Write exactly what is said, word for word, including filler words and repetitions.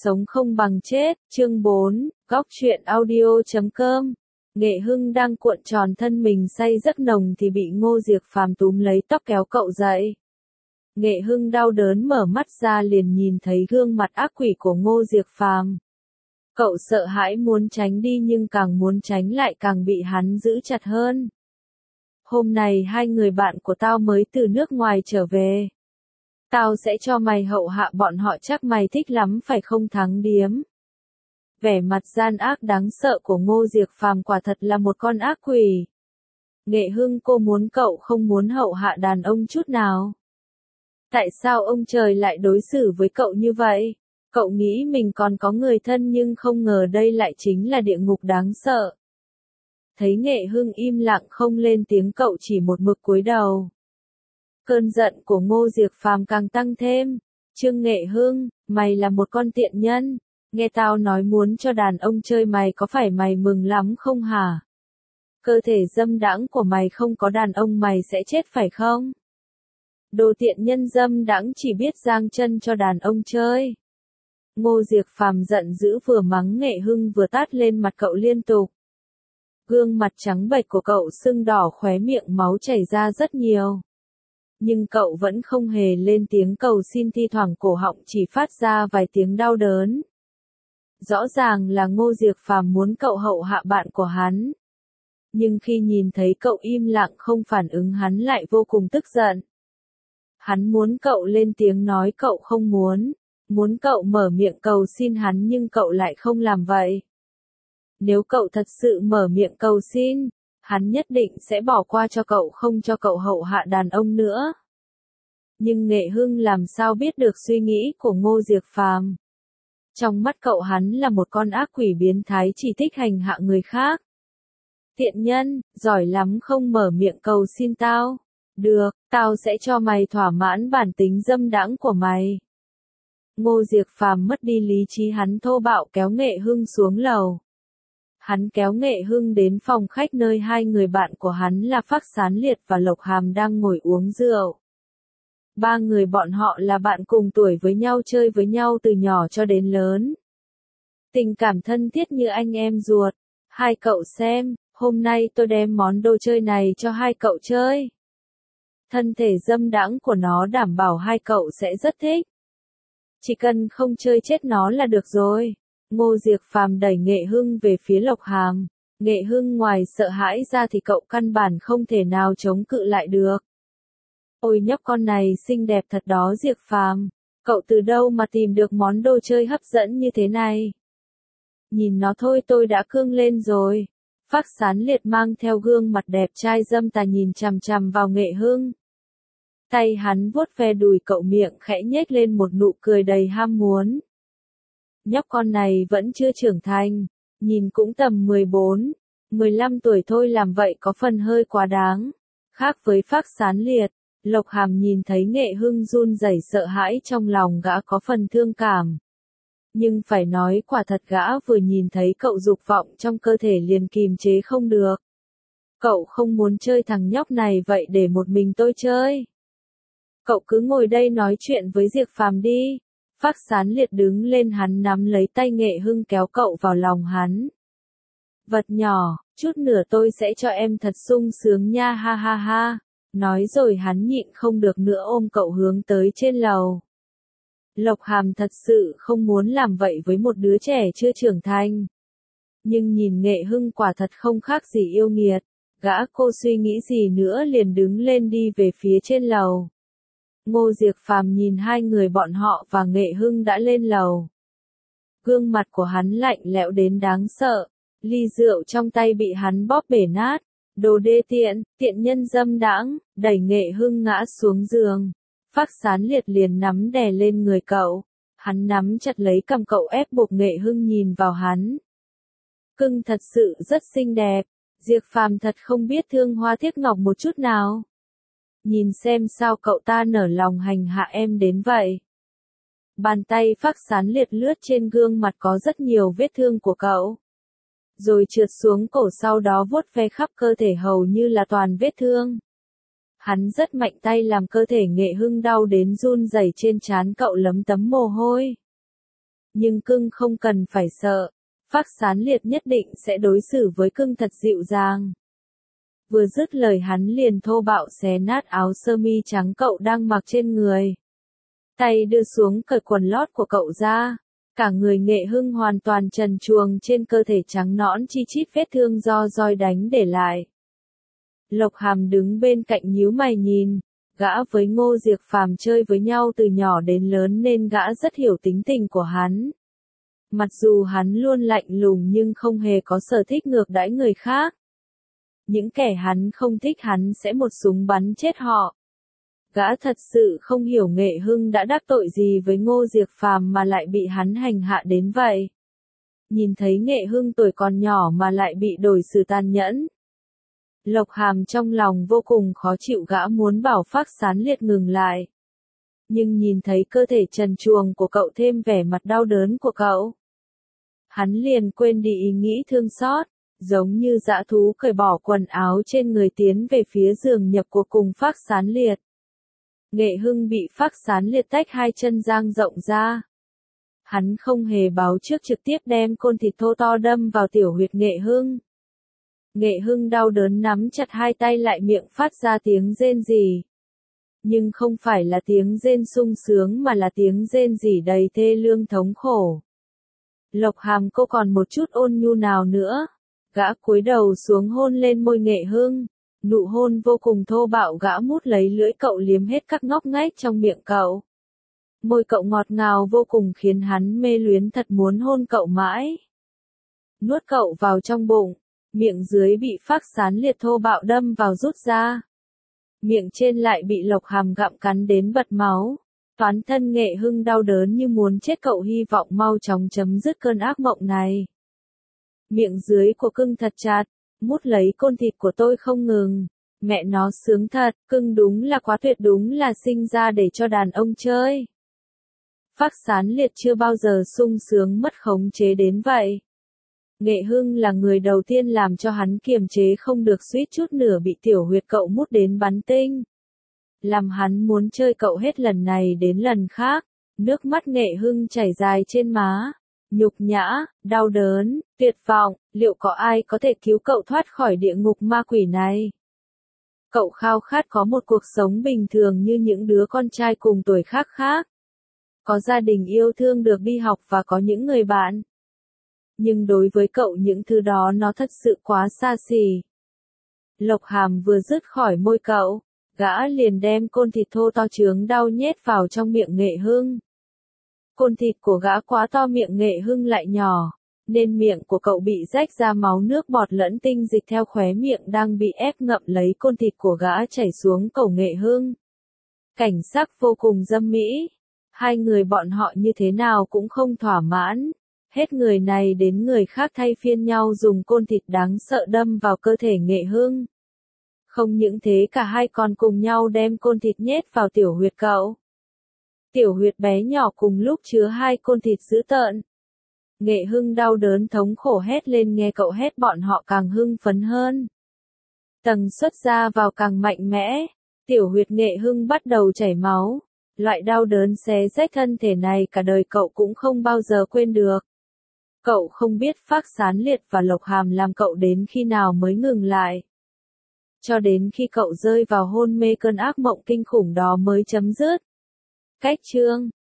Sống không bằng chết, chương bốn, góc truyện audio chấm com. Nghệ Hưng đang cuộn tròn thân mình say giấc nồng thì bị Ngô Diệc Phàm túm lấy tóc kéo cậu dậy. Nghệ Hưng đau đớn mở mắt ra liền nhìn thấy gương mặt ác quỷ của Ngô Diệc Phàm. Cậu sợ hãi muốn tránh đi nhưng càng muốn tránh lại càng bị hắn giữ chặt hơn. Hôm nay hai người bạn của tao mới từ nước ngoài trở về. Tao sẽ cho mày hậu hạ bọn họ, chắc mày thích lắm phải không Thắng Điếm? Vẻ mặt gian ác đáng sợ của Ngô Diệc Phàm quả thật là một con ác quỷ. Nghệ Hưng, cô muốn cậu không muốn hậu hạ đàn ông chút nào. Tại sao ông trời lại đối xử với cậu như vậy? Cậu nghĩ mình còn có người thân nhưng không ngờ đây lại chính là địa ngục đáng sợ. Thấy Nghệ Hưng im lặng không lên tiếng, cậu chỉ một mực cúi đầu. Cơn giận của Ngô Diệc Phàm càng tăng thêm. Trương Nghệ Hưng, mày là một con tiện nhân. Nghe tao nói muốn cho đàn ông chơi mày, có phải mày mừng lắm không hả? Cơ thể dâm đãng của mày không có đàn ông mày sẽ chết phải không? Đồ tiện nhân dâm đãng chỉ biết giang chân cho đàn ông chơi. Ngô Diệc Phàm giận dữ, vừa mắng Nghệ Hưng vừa tát lên mặt cậu liên tục. Gương mặt trắng bệch của cậu sưng đỏ, khóe miệng máu chảy ra rất nhiều. Nhưng cậu vẫn không hề lên tiếng cầu xin, thi thoảng cổ họng chỉ phát ra vài tiếng đau đớn. Rõ ràng là Ngô Diệc Phàm muốn cậu hậu hạ bạn của hắn. Nhưng khi nhìn thấy cậu im lặng không phản ứng, hắn lại vô cùng tức giận. Hắn muốn cậu lên tiếng nói cậu không muốn, muốn cậu mở miệng cầu xin hắn nhưng cậu lại không làm vậy. Nếu cậu thật sự mở miệng cầu xin, hắn nhất định sẽ bỏ qua cho cậu, không cho cậu hậu hạ đàn ông nữa. Nhưng Nghệ Hưng làm sao biết được suy nghĩ của Ngô Diệc Phàm? Trong mắt cậu hắn là một con ác quỷ biến thái chỉ thích hành hạ người khác. Tiện nhân, giỏi lắm không mở miệng cầu xin tao. Được, tao sẽ cho mày thỏa mãn bản tính dâm đãng của mày. Ngô Diệc Phàm mất đi lý trí, hắn thô bạo kéo Nghệ Hưng xuống lầu. Hắn kéo Nghệ Hưng đến phòng khách nơi hai người bạn của hắn là Phác Sán Liệt và Lộc Hàm đang ngồi uống rượu. Ba người bọn họ là bạn cùng tuổi với nhau, chơi với nhau từ nhỏ cho đến lớn. Tình cảm thân thiết như anh em ruột. Hai cậu xem, hôm nay tôi đem món đồ chơi này cho hai cậu chơi. Thân thể dâm đãng của nó đảm bảo hai cậu sẽ rất thích. Chỉ cần không chơi chết nó là được rồi. Ngô Diệc Phàm đẩy Nghệ Hưng về phía Lộc Hàm. Nghệ Hưng ngoài sợ hãi ra thì cậu căn bản không thể nào chống cự lại được. Ôi nhóc con này xinh đẹp thật đó Diệc Phàm, cậu từ đâu mà tìm được món đồ chơi hấp dẫn như thế này? Nhìn nó thôi tôi đã cương lên rồi. Phác Sán Liệt mang theo gương mặt đẹp trai dâm tà nhìn chằm chằm vào Nghệ Hưng. Tay hắn vuốt ve đùi cậu, miệng khẽ nhếch lên một nụ cười đầy ham muốn. Nhóc con này vẫn chưa trưởng thành, nhìn cũng tầm mười bốn, mười lăm tuổi thôi, làm vậy có phần hơi quá đáng. Khác với Phác Sán Liệt, Lộc Hàm nhìn thấy Nghệ Hưng run rẩy sợ hãi, trong lòng gã có phần thương cảm. Nhưng phải nói quả thật gã vừa nhìn thấy cậu dục vọng trong cơ thể liền kìm chế không được. Cậu không muốn chơi thằng nhóc này, vậy để một mình tôi chơi. Cậu cứ ngồi đây nói chuyện với Diệc Phàm đi. Phác Sán Liệt đứng lên, hắn nắm lấy tay Nghệ Hưng kéo cậu vào lòng hắn. Vật nhỏ, chút nữa tôi sẽ cho em thật sung sướng nha, ha ha ha. Nói rồi hắn nhịn không được nữa ôm cậu hướng tới trên lầu. Lộc Hàm thật sự không muốn làm vậy với một đứa trẻ chưa trưởng thành. Nhưng nhìn Nghệ Hưng quả thật không khác gì yêu nghiệt. Gã cô suy nghĩ gì nữa liền đứng lên đi về phía trên lầu. Ngô Diệc Phàm nhìn hai người bọn họ và Nghệ Hưng đã lên lầu. Gương mặt của hắn lạnh lẽo đến đáng sợ. Ly rượu trong tay bị hắn bóp bể nát. Đồ đê tiện, tiện nhân dâm đãng, đẩy Nghệ Hưng ngã xuống giường. Phác Sán Liệt liền nắm đè lên người cậu. Hắn nắm chặt lấy cằm cậu, ép buộc Nghệ Hưng nhìn vào hắn. Cưng thật sự rất xinh đẹp. Diệc Phàm thật không biết thương hoa tiếc ngọc một chút nào. Nhìn xem sao cậu ta nở lòng hành hạ em đến vậy. Bàn tay Phác Sán Liệt lướt trên gương mặt có rất nhiều vết thương của cậu. Rồi trượt xuống cổ, sau đó vuốt ve khắp cơ thể hầu như là toàn vết thương. Hắn rất mạnh tay làm cơ thể Nghệ Hưng đau đến run rẩy, trên trán cậu lấm tấm mồ hôi. Nhưng cưng không cần phải sợ. Phác Sán Liệt nhất định sẽ đối xử với cưng thật dịu dàng. Vừa dứt lời hắn liền thô bạo xé nát áo sơ mi trắng cậu đang mặc trên người. Tay đưa xuống cởi quần lót của cậu ra. Cả người Nghệ Hưng hoàn toàn trần truồng trên cơ thể trắng nõn chi chít vết thương do roi đánh để lại. Lộc Hàm đứng bên cạnh nhíu mày nhìn. Gã với Ngô Diệc Phàm chơi với nhau từ nhỏ đến lớn nên gã rất hiểu tính tình của hắn. Mặc dù hắn luôn lạnh lùng nhưng không hề có sở thích ngược đãi người khác. Những kẻ hắn không thích hắn sẽ một súng bắn chết họ. Gã thật sự không hiểu Nghệ Hưng đã đắc tội gì với Ngô Diệc Phàm mà lại bị hắn hành hạ đến vậy. Nhìn thấy Nghệ Hưng tuổi còn nhỏ mà lại bị đổi xử tàn nhẫn. Lộc Hàm trong lòng vô cùng khó chịu, gã muốn bảo Phác Sán Liệt ngừng lại. Nhưng nhìn thấy cơ thể trần truồng của cậu thêm vẻ mặt đau đớn của cậu. Hắn liền quên đi ý nghĩ thương xót, giống như dã thú cởi bỏ quần áo trên người tiến về phía giường nhập của cùng Phác Sán Liệt. Nghệ Hưng bị Phác Sán Liệt tách hai chân dang rộng ra. Hắn không hề báo trước trực tiếp đem côn thịt thô to đâm vào tiểu huyệt Nghệ Hưng. Nghệ Hưng đau đớn nắm chặt hai tay lại, miệng phát ra tiếng rên rỉ. Nhưng không phải là tiếng rên sung sướng mà là tiếng rên rỉ đầy thê lương thống khổ. Lộc Hàm cô còn một chút ôn nhu nào nữa. Gã cúi đầu xuống hôn lên môi Nghệ Hưng. Nụ hôn vô cùng thô bạo, gã mút lấy lưỡi cậu liếm hết các ngóc ngách trong miệng cậu. Môi cậu ngọt ngào vô cùng khiến hắn mê luyến, thật muốn hôn cậu mãi. Nuốt cậu vào trong bụng. Miệng dưới bị Phác Sán Liệt thô bạo đâm vào rút ra. Miệng trên lại bị Lộc Hàm gặm cắn đến bật máu. Toán thân Nghệ Hưng đau đớn như muốn chết, cậu hy vọng mau chóng chấm dứt cơn ác mộng này. Miệng dưới của cưng thật chặt, mút lấy côn thịt của tôi không ngừng. Mẹ nó sướng thật, cưng đúng là quá tuyệt, đúng là sinh ra để cho đàn ông chơi. Phác Sán Liệt chưa bao giờ sung sướng mất khống chế đến vậy. Nghệ Hưng là người đầu tiên làm cho hắn kiềm chế không được, suýt chút nửa bị tiểu huyệt cậu mút đến bắn tinh. Làm hắn muốn chơi cậu hết lần này đến lần khác. Nước mắt Nghệ Hưng chảy dài trên má. Nhục nhã, đau đớn, tuyệt vọng, liệu có ai có thể cứu cậu thoát khỏi địa ngục ma quỷ này? Cậu khao khát có một cuộc sống bình thường như những đứa con trai cùng tuổi khác khác. Có gia đình yêu thương, được đi học và có những người bạn. Nhưng đối với cậu những thứ đó nó thật sự quá xa xỉ. Lộc Hàm vừa dứt khỏi môi cậu, gã liền đem côn thịt thô to chướng đau nhét vào trong miệng Nghệ Hưng. Côn thịt của gã quá to, miệng Nghệ Hưng lại nhỏ, nên miệng của cậu bị rách ra, máu nước bọt lẫn tinh dịch theo khóe miệng đang bị ép ngậm lấy côn thịt của gã chảy xuống cổ Nghệ Hưng. Cảnh sắc vô cùng dâm mỹ. Hai người bọn họ như thế nào cũng không thỏa mãn. Hết người này đến người khác thay phiên nhau dùng côn thịt đáng sợ đâm vào cơ thể Nghệ Hưng. Không những thế, cả hai còn cùng nhau đem côn thịt nhét vào tiểu huyệt cậu. Tiểu huyệt bé nhỏ cùng lúc chứa hai côn thịt dữ tợn. Nghệ Hưng đau đớn thống khổ hét lên, nghe cậu hét bọn họ càng hưng phấn hơn. Tầng suất ra vào càng mạnh mẽ. Tiểu huyệt Nghệ Hưng bắt đầu chảy máu. Loại đau đớn xé rách thân thể này cả đời cậu cũng không bao giờ quên được. Cậu không biết Phác Sán Liệt và Lộc Hàm làm cậu đến khi nào mới ngừng lại. Cho đến khi cậu rơi vào hôn mê, cơn ác mộng kinh khủng đó mới chấm dứt. Cách chương